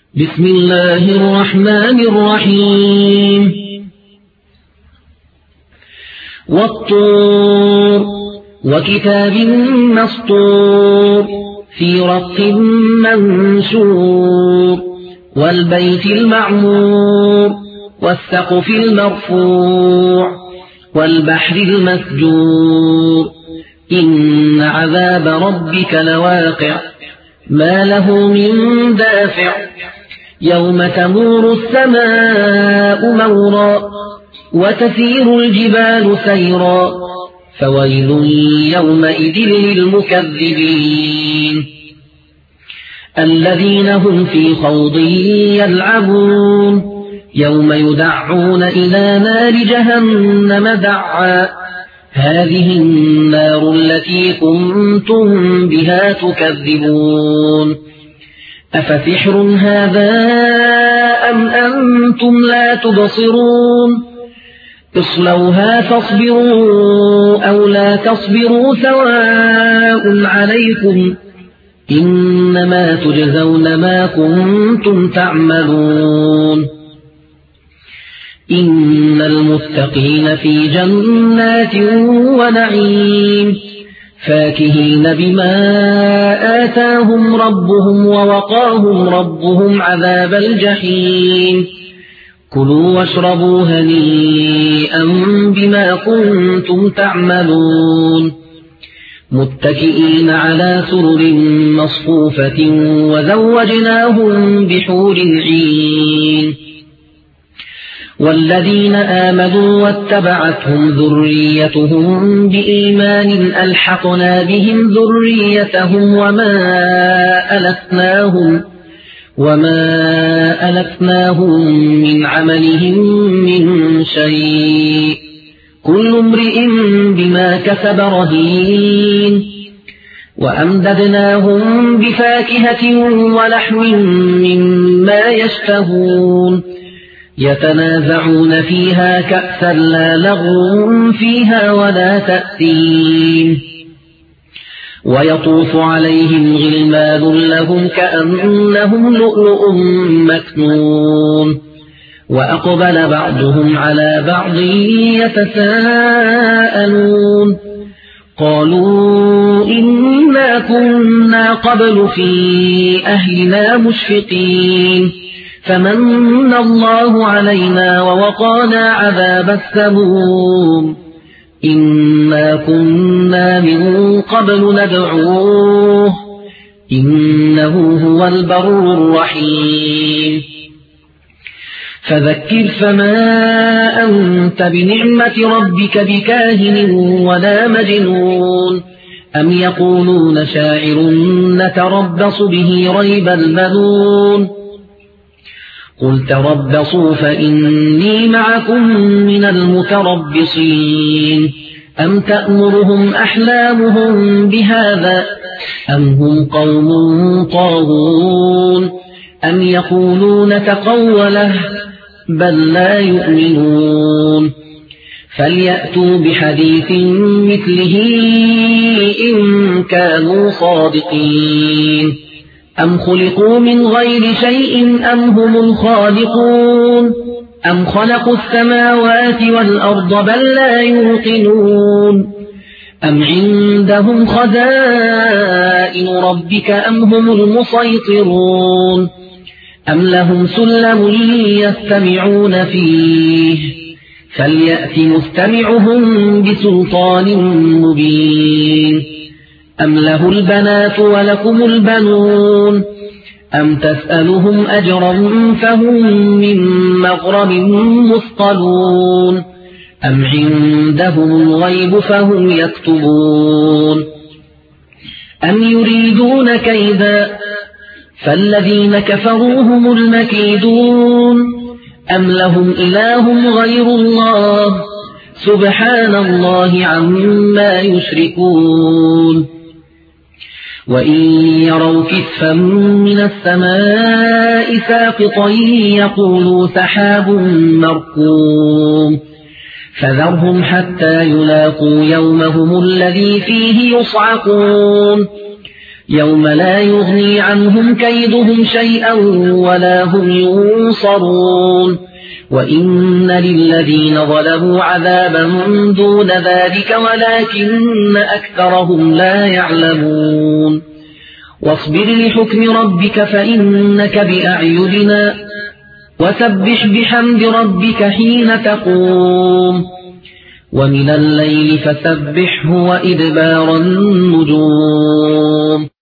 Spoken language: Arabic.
بسم الله الرحمن الرحيم والطور وكتاب مسطور في رق منشور والبيت المعمور والسقف المرفوع والبحر المسجور إن عذاب ربك لواقع ما له من دافع يوم تمور السماء مورا وتسير الجبال سيرا فويل يومئذ للمكذبين الذين هم في خوض يلعبون يوم يدعون إلى نار جهنم دعا هذه النار التي كنتم بها تكذبون أفسحر هذا أم أنتم لا تبصرون اصلوها فاصبروا أو لا تصبروا سواء عليكم إنما تجزون ما كنتم تعملون إن المتقين في جنات ونعيم فاكهين بما آتاهم ربهم ووقاهم ربهم عذاب الجحيم كلوا واشربوا هنيئا بما كنتم تعملون متكئين على سرر مصفوفة وزوجناهم بحور عين والذين آمنوا واتبعتهم ذريتهم بإيمان ألحقنا بهم ذريتهم وما ألتناهم من عملهم من شيء كل امرئ بما كسب رهين وأمددناهم بفاكهة ولحم مما يشتهون يتنازعون فيها كأسا لا لغو فيها ولا تأثيم ويطوف عليهم غلمان لهم كأنهم لؤلؤ مكنون وأقبل بعضهم على بعض يتساءلون قالوا إنا كنا قبل في أهلنا مشفقين فمن الله علينا ووقانا عذاب السموم إنا كنا من قبل ندعوه إنه هو البر الرحيم فذكر فما أنت بنعمة ربك بكاهن ولا مجنون أم يقولون شاعر نتربص به ريب المنون قل تربصوا فإني معكم من المتربصين أم تأمرهم أحلامهم بهذا أم هم قوم طاغون أم يقولون تقوله بل لا يؤمنون فليأتوا بحديث مثله إن كانوا صادقين أم خلقوا من غير شيء أم هم الخالقون أم خلقوا السماوات والأرض بل لا يوقنون أم عندهم خزائن ربك أم هم المسيطرون أم لهم سلم يستمعون فيه فليأت مستمعهم بسلطان مبين أم له البنات ولكم البنون أم تسألهم أجرا فهم من مغرم مثقلون أم عندهم الغيب فهم يكتبون أم يريدون كيدا فالذين كفروا هم المكيدون أم لهم إله غير الله سبحان الله عما يشركون وإن يروا كسفا من السماء ساقطا يقولوا سحاب مركوم فذرهم حتى يلاقوا يومهم الذي فيه يصعقون يوم لا يغني عنهم كيدهم شيئا ولا هم ينصرون وإن للذين ظلموا عذابا دون ذلك ولكن أكثرهم لا يعلمون واصبر لحكم ربك فإنك بأعيننا وسبح بحمد ربك حين تقوم ومن الليل فسبحه وإدبار النجوم